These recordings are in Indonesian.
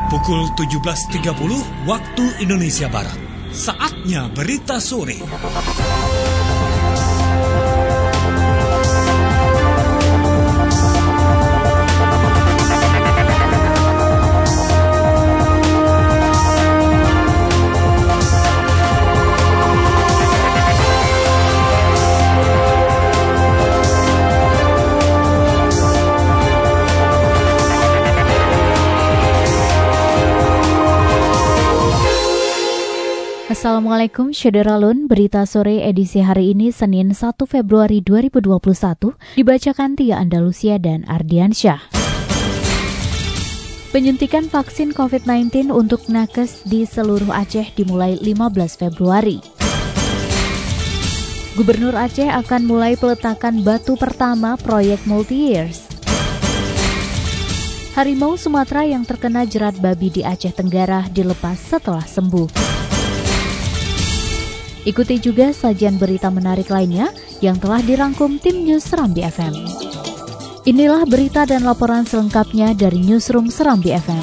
Pukul 17.30 waktu Indonesia Barat. Saatnya berita sore. Assalamualaikum Syederalun, berita sore edisi hari ini Senin 1 Februari 2021 dibacakan Tia Andalusia dan Ardiansyah. Penyuntikan vaksin COVID-19 untuk nakes di seluruh Aceh dimulai 15 Februari. Gubernur Aceh akan mulai peletakan batu pertama proyek multi-years. Harimau Sumatera yang terkena jerat babi di Aceh Tenggara dilepas setelah sembuh. Ikuti juga sajian berita menarik lainnya yang telah dirangkum tim News Serambi FM. Inilah berita dan laporan selengkapnya dari Newsroom Serambi FM.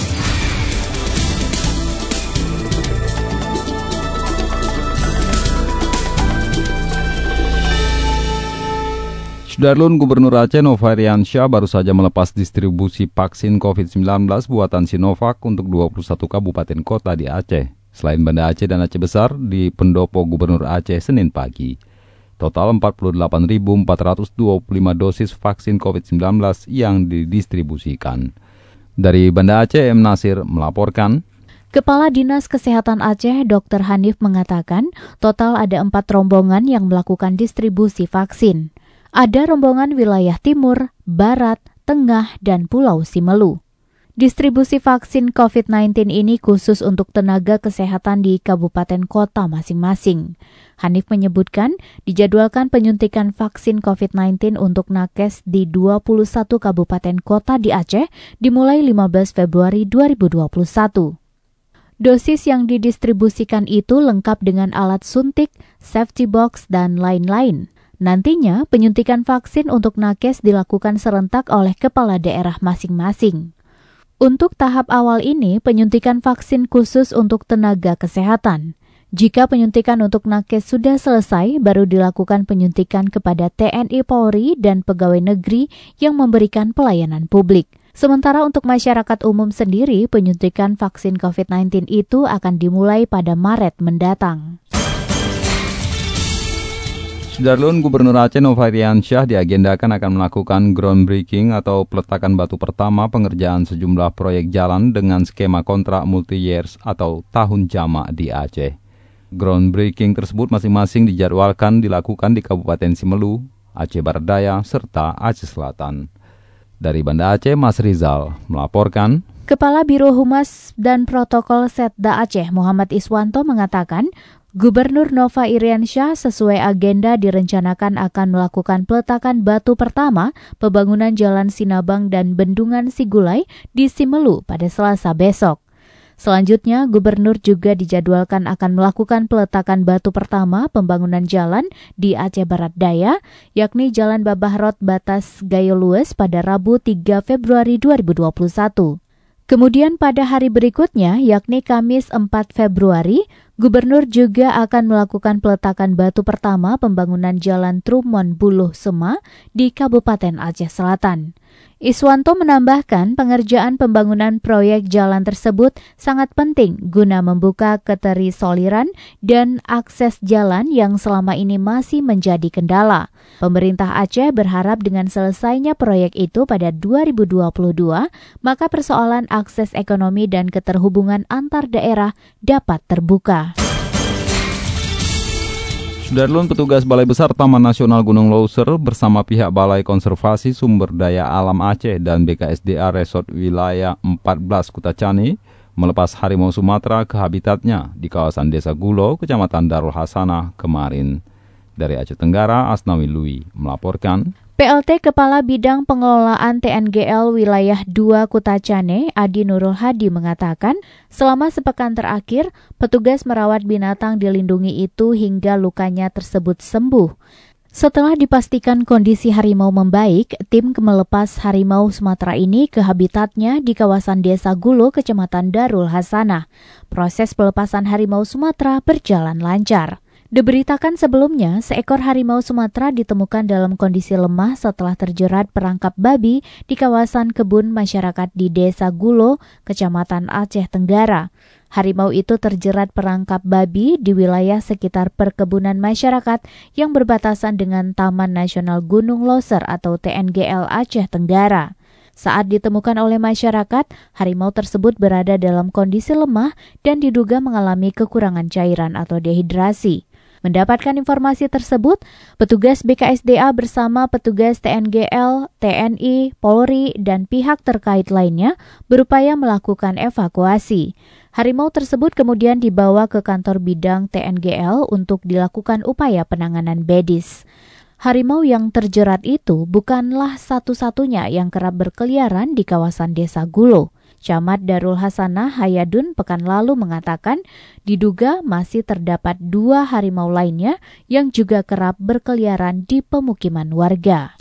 Sudarlun, Gubernur Aceh Nova Iriansyah baru saja melepas distribusi vaksin COVID-19 buatan Sinovac untuk 21 kabupaten kota di Aceh. Selain Banda Aceh dan Aceh Besar, di pendopo Gubernur Aceh Senin pagi. Total 48.425 dosis vaksin COVID-19 yang didistribusikan. Dari Banda Aceh, M. Nasir melaporkan. Kepala Dinas Kesehatan Aceh, Dr. Hanif mengatakan, total ada 4 rombongan yang melakukan distribusi vaksin. Ada rombongan wilayah Timur, Barat, Tengah, dan Pulau Simelu. Distribusi vaksin COVID-19 ini khusus untuk tenaga kesehatan di kabupaten kota masing-masing. Hanif menyebutkan, dijadwalkan penyuntikan vaksin COVID-19 untuk nakes di 21 kabupaten kota di Aceh dimulai 15 Februari 2021. Dosis yang didistribusikan itu lengkap dengan alat suntik, safety box, dan lain-lain. Nantinya, penyuntikan vaksin untuk nakes dilakukan serentak oleh kepala daerah masing-masing. Untuk tahap awal ini, penyuntikan vaksin khusus untuk tenaga kesehatan. Jika penyuntikan untuk nakes sudah selesai, baru dilakukan penyuntikan kepada TNI Polri dan pegawai negeri yang memberikan pelayanan publik. Sementara untuk masyarakat umum sendiri, penyuntikan vaksin COVID-19 itu akan dimulai pada Maret mendatang. Sudarlun, Gubernur Aceh Nova Iriansyah diagendakan akan melakukan groundbreaking atau peletakan batu pertama pengerjaan sejumlah proyek jalan dengan skema kontrak multi-years atau tahun jamak di Aceh. Groundbreaking tersebut masing-masing dijadwalkan dilakukan di Kabupaten Simelu, Aceh Barat Daya, serta Aceh Selatan. Dari Banda Aceh, Mas Rizal melaporkan. Kepala Biro Humas dan Protokol Setda Aceh, Muhammad Iswanto mengatakan, Gubernur Nova Iriansyah sesuai agenda direncanakan akan melakukan peletakan batu pertama pembangunan Jalan Sinabang dan Bendungan Sigulai di Simelu pada Selasa besok. Selanjutnya, Gubernur juga dijadwalkan akan melakukan peletakan batu pertama pembangunan jalan di Aceh Barat Daya, yakni Jalan Babahrot Batas Gayo Lues pada Rabu 3 Februari 2021. Kemudian pada hari berikutnya, yakni Kamis 4 Februari, Gubernur juga akan melakukan peletakan batu pertama pembangunan Jalan Trumon Buluh Sema di Kabupaten Aceh Selatan. Iswanto menambahkan pengerjaan pembangunan proyek jalan tersebut sangat penting guna membuka keterisoliran dan akses jalan yang selama ini masih menjadi kendala. Pemerintah Aceh berharap dengan selesainya proyek itu pada 2022, maka persoalan akses ekonomi dan keterhubungan antar daerah dapat terbuka. Sudarlun, petugas Balai Besar Taman Nasional Gunung Leuser bersama pihak Balai Konservasi Sumber Daya Alam Aceh dan BKSDA Resort Wilayah 14 Kutacani melepas harimau Sumatera ke habitatnya di kawasan Desa Gulo, Kecamatan Darul Hasanah kemarin. Dari Aceh Tenggara, Asnawi Lui melaporkan. PLT Kepala Bidang Pengelolaan TNGL Wilayah 2 Kutacane, Adi Nurul Hadi mengatakan, selama sepekan terakhir, petugas merawat binatang dilindungi itu hingga lukanya tersebut sembuh. Setelah dipastikan kondisi harimau membaik, tim melepas harimau Sumatera ini ke habitatnya di kawasan Desa Gulo, Kecamatan Darul Hasanah. Proses pelepasan harimau Sumatera berjalan lancar. Diberitakan sebelumnya, seekor harimau Sumatera ditemukan dalam kondisi lemah setelah terjerat perangkap babi di kawasan kebun masyarakat di Desa Gulo, Kecamatan Aceh Tenggara. Harimau itu terjerat perangkap babi di wilayah sekitar perkebunan masyarakat yang berbatasan dengan Taman Nasional Gunung Loser atau TNGL Aceh Tenggara. Saat ditemukan oleh masyarakat, harimau tersebut berada dalam kondisi lemah dan diduga mengalami kekurangan cairan atau dehidrasi. Mendapatkan informasi tersebut, petugas BKSDA bersama petugas TNGL, TNI, Polri, dan pihak terkait lainnya berupaya melakukan evakuasi. Harimau tersebut kemudian dibawa ke kantor bidang TNGL untuk dilakukan upaya penanganan medis. Harimau yang terjerat itu bukanlah satu-satunya yang kerap berkeliaran di kawasan Desa Gulo. Camat Darul Hasanah Hayadun pekan lalu mengatakan diduga masih terdapat 2 harimau lainnya yang juga kerap berkeliaran di pemukiman warga.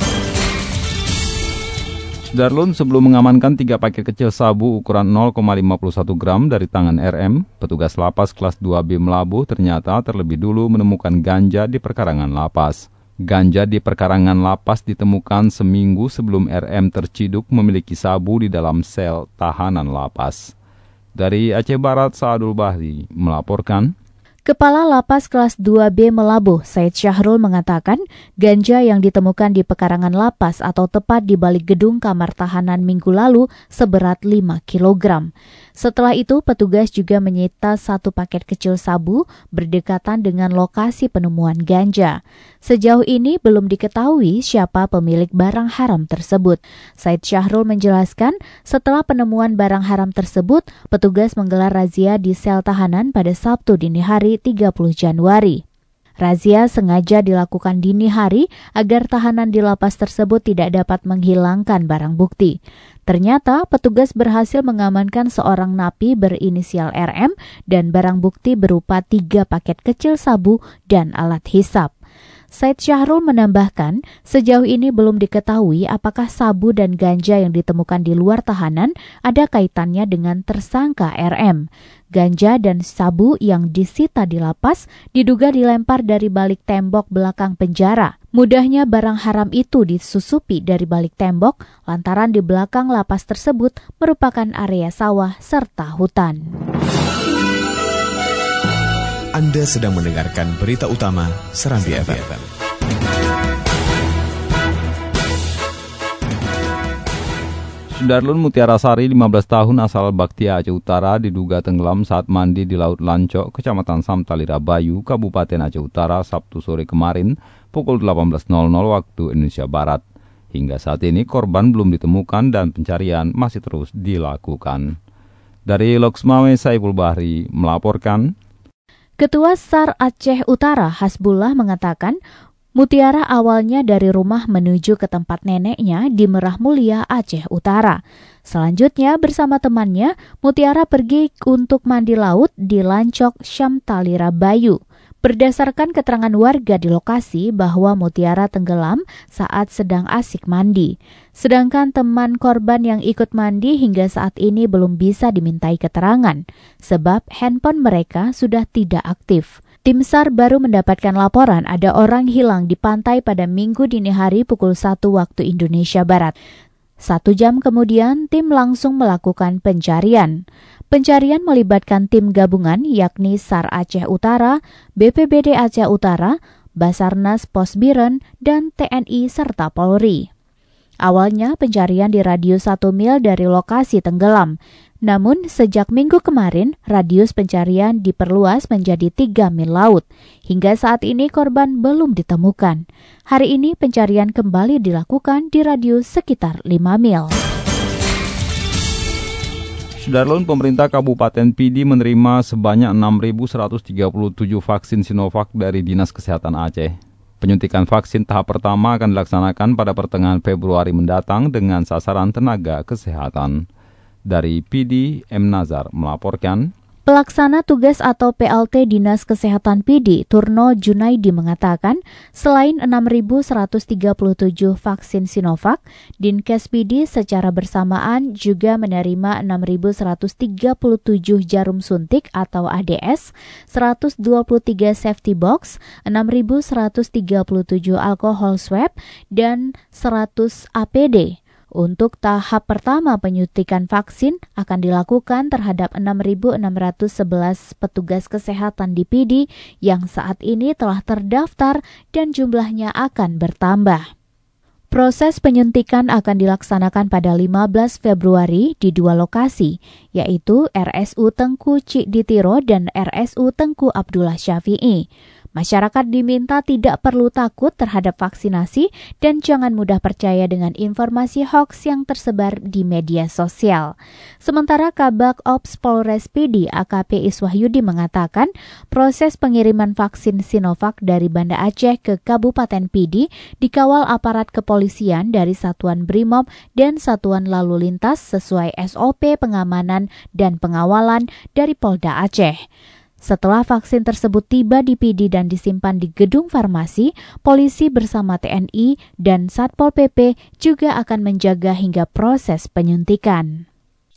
Darlun, sebelum mengamankan 3 paket kecil sabu ukuran 0,51 gram dari tangan RM, petugas lapas kelas 2B Melabuh ternyata terlebih dulu menemukan ganja di perkarangan lapas. Ganja di perkarangan lapas ditemukan seminggu sebelum RM terciduk memiliki sabu di dalam sel tahanan lapas. Dari Aceh Barat, Saadul Bahri melaporkan. Kepala Lapas Kelas 2B Melabuh, Said Syahrul mengatakan ganja yang ditemukan di pekarangan lapas atau tepat di balik gedung kamar tahanan minggu lalu seberat 5 kg. Setelah itu, petugas juga menyita 1 paket kecil sabu berdekatan dengan lokasi penemuan ganja. Sejauh ini belum diketahui siapa pemilik barang haram tersebut. Said Syahrul menjelaskan, setelah penemuan barang haram tersebut, petugas menggelar razia di sel tahanan pada Sabtu dini hari 30 Januari. Razia sengaja dilakukan dini hari agar tahanan di lapas tersebut tidak dapat menghilangkan barang bukti. Ternyata petugas berhasil mengamankan seorang napi berinisial RM dan barang bukti berupa 3 paket kecil sabu dan alat hisap. Said Syahrul menambahkan, sejauh ini belum diketahui apakah sabu dan ganja yang ditemukan di luar tahanan ada kaitannya dengan tersangka RM. Ganja dan sabu yang disita di lapas diduga dilempar dari balik tembok belakang penjara. Mudahnya barang haram itu disusupi dari balik tembok lantaran di belakang lapas tersebut merupakan area sawah serta hutan. Anda sedang mendengarkan berita utama Serambi FM. Darlun Mutiara Sari, 15 tahun asal Baktia Aceh Utara, diduga tenggelam saat mandi di Laut Lancok, Kecamatan Samtalira Bayu, Kabupaten Aceh Utara, Sabtu sore kemarin, pukul 18.00 waktu Indonesia Barat. Hingga saat ini korban belum ditemukan dan pencarian masih terus dilakukan. Dari Loksmawe, Saiful Bahri melaporkan. Ketua SAR Aceh Utara Hasbullah mengatakan, Mutiara awalnya dari rumah menuju ke tempat neneknya di Merah Mulia, Aceh Utara. Selanjutnya bersama temannya, Mutiara pergi untuk mandi laut di Lancok Samtalira Bayu. Berdasarkan keterangan warga di lokasi bahwa Mutiara tenggelam saat sedang asik mandi. Sedangkan teman korban yang ikut mandi hingga saat ini belum bisa dimintai keterangan, sebab handphone mereka sudah tidak aktif. Tim SAR baru mendapatkan laporan ada orang hilang di pantai pada Minggu dini hari pukul 1 waktu Indonesia Barat. 1 jam kemudian, tim langsung melakukan pencarian. Pencarian melibatkan tim gabungan yakni SAR Aceh Utara, BPBD Aceh Utara, Basarnas Pos Biren, dan TNI serta Polri. Awalnya pencarian di radius 1 mil dari lokasi tenggelam. Namun sejak minggu kemarin, radius pencarian diperluas menjadi 3 mil laut. Hingga saat ini korban belum ditemukan. Hari ini pencarian kembali dilakukan di radius sekitar 5 mil. Darlun, pemerintah Kabupaten Pidi menerima sebanyak 6.137 vaksin Sinovac dari Dinas Kesehatan Aceh. Penyuntikan vaksin tahap pertama akan dilaksanakan pada pertengahan Februari mendatang dengan sasaran tenaga kesehatan. Dari Pidi, M. Nazar melaporkan. Pelaksana tugas atau PLT Dinas Kesehatan PD, Turno Junaidi mengatakan, selain 6.137 vaksin Sinovac, Dinkes PD secara bersamaan juga menerima 6.137 jarum suntik atau ADS, 123 safety box, 6.137 alkohol swab, dan 100 APD. Untuk tahap pertama penyuntikan vaksin akan dilakukan terhadap 6.611 petugas kesehatan di PD yang saat ini telah terdaftar dan jumlahnya akan bertambah. Proses penyuntikan akan dilaksanakan pada 15 Februari di 2 lokasi, yaitu RSU Tengku Cikditiro dan RSU Tengku Abdullah Syafi'i. Masyarakat diminta tidak perlu takut terhadap vaksinasi dan jangan mudah percaya dengan informasi hoaks yang tersebar di media sosial. Sementara Kabak Ops Polres PD AKP Iswahyudi mengatakan proses pengiriman vaksin Sinovac dari Banda Aceh ke Kabupaten PD dikawal aparat kepolisian dari Satuan Brimob dan Satuan Lalu Lintas sesuai SOP pengamanan dan pengawalan dari Polda Aceh. Setelah vaksin tersebut tiba di PD dan disimpan di gedung farmasi, polisi bersama TNI dan Satpol PP juga akan menjaga hingga proses penyuntikan.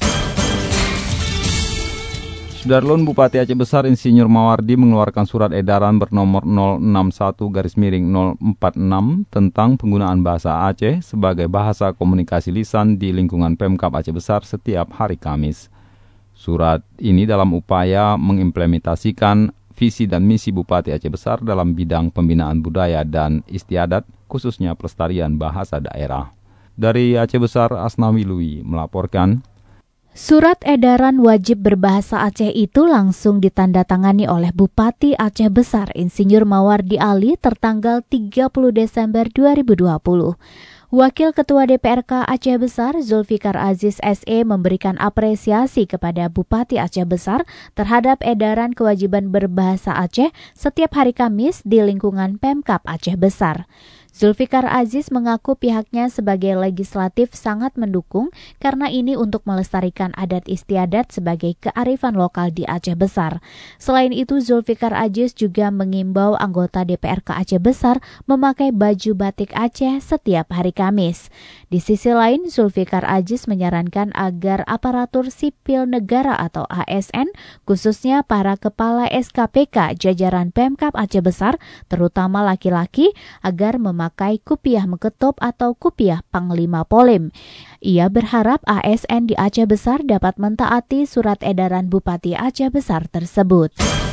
Sudarlun Bupati Aceh Besar Insinyur Mawardi mengeluarkan surat edaran bernomor 061/046 tentang penggunaan bahasa Aceh sebagai bahasa komunikasi lisan di lingkungan Pemkab Aceh Besar setiap hari Kamis. Surat ini dalam upaya mengimplementasikan visi dan misi Bupati Aceh Besar dalam bidang pembinaan budaya dan istiadat, khususnya pelestarian bahasa daerah. Dari Aceh Besar, Asnawi Lui melaporkan. Surat edaran wajib berbahasa Aceh itu langsung ditandatangani oleh Bupati Aceh Besar Insinyur Mawardi Ali tertanggal 30 Desember 2020. Wakil Ketua DPRK Aceh Besar Zulfikar Aziz SE memberikan apresiasi kepada Bupati Aceh Besar terhadap edaran kewajiban berbahasa Aceh setiap hari Kamis di lingkungan Pemkab Aceh Besar. Zulfikar Aziz mengaku pihaknya sebagai legislatif sangat mendukung karena ini untuk melestarikan adat istiadat sebagai kearifan lokal di Aceh Besar. Selain itu, Zulfikar Aziz juga mengimbau anggota DPRK Aceh Besar memakai baju batik Aceh setiap hari Kamis. Di sisi lain, Zulfikar Aziz menyarankan agar aparatur sipil negara atau ASN, khususnya para kepala SKPK jajaran Pemkab Aceh Besar, terutama laki-laki, agar memakai kupiah meketop atau kupiah Panglima Polim. Ia berharap ASN di Aceh Besar dapat mentaati surat edaran Bupati Aceh Besar tersebut.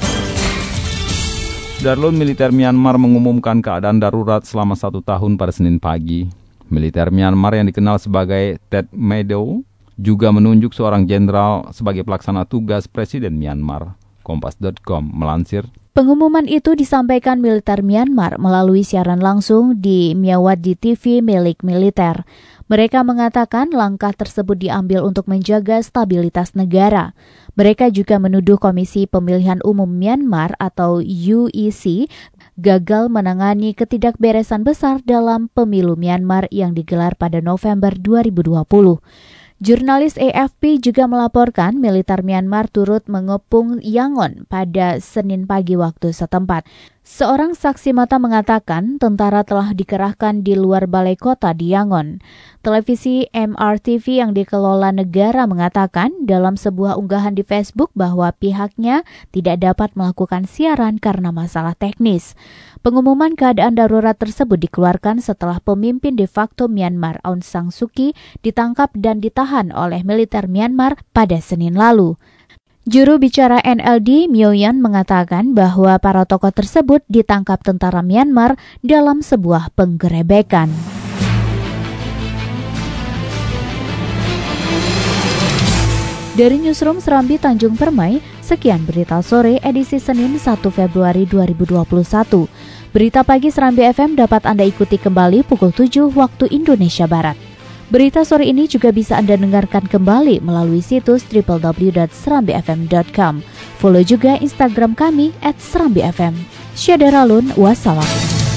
Darlun militer Myanmar mengumumkan keadaan darurat selama 1 tahun pada Senin pagi. Militer Myanmar yang dikenal sebagai Ted Meadow juga menunjuk seorang jenderal sebagai pelaksana tugas Presiden Myanmar. Kompas.com melansir. Pengumuman itu disampaikan militer Myanmar melalui siaran langsung di Myawaddi TV milik militer. Mereka mengatakan langkah tersebut diambil untuk menjaga stabilitas negara. Mereka juga menuduh Komisi Pemilihan Umum Myanmar atau UEC gagal menangani ketidakberesan besar dalam pemilu Myanmar yang digelar pada November 2020. Jurnalis AFP juga melaporkan militer Myanmar turut mengepung Yangon pada Senin pagi waktu setempat. Seorang saksi mata mengatakan tentara telah dikerahkan di luar balai kota di Yangon. Televisi MRTV yang dikelola negara mengatakan dalam sebuah unggahan di Facebook bahwa pihaknya tidak dapat melakukan siaran karena masalah teknis. Pengumuman keadaan darurat tersebut dikeluarkan setelah pemimpin de facto Myanmar Aung San Suu Kyi ditangkap dan ditahan oleh militer Myanmar pada Senin lalu. Juru bicara NLD Myo Yan mengatakan bahwa para tokoh tersebut ditangkap tentara Myanmar dalam sebuah penggerebekan. Dari Newsroom Serambi Tanjung Permai, sekian berita sore edisi Senin 1 Februari 2021. Berita pagi Serambi FM dapat Anda ikuti kembali pukul 7 waktu Indonesia Barat. Berita sore ini juga bisa Anda dengarkan kembali melalui situs www.serambifm.com. Follow juga Instagram kami @serambifm. Syadaralun, wassalam.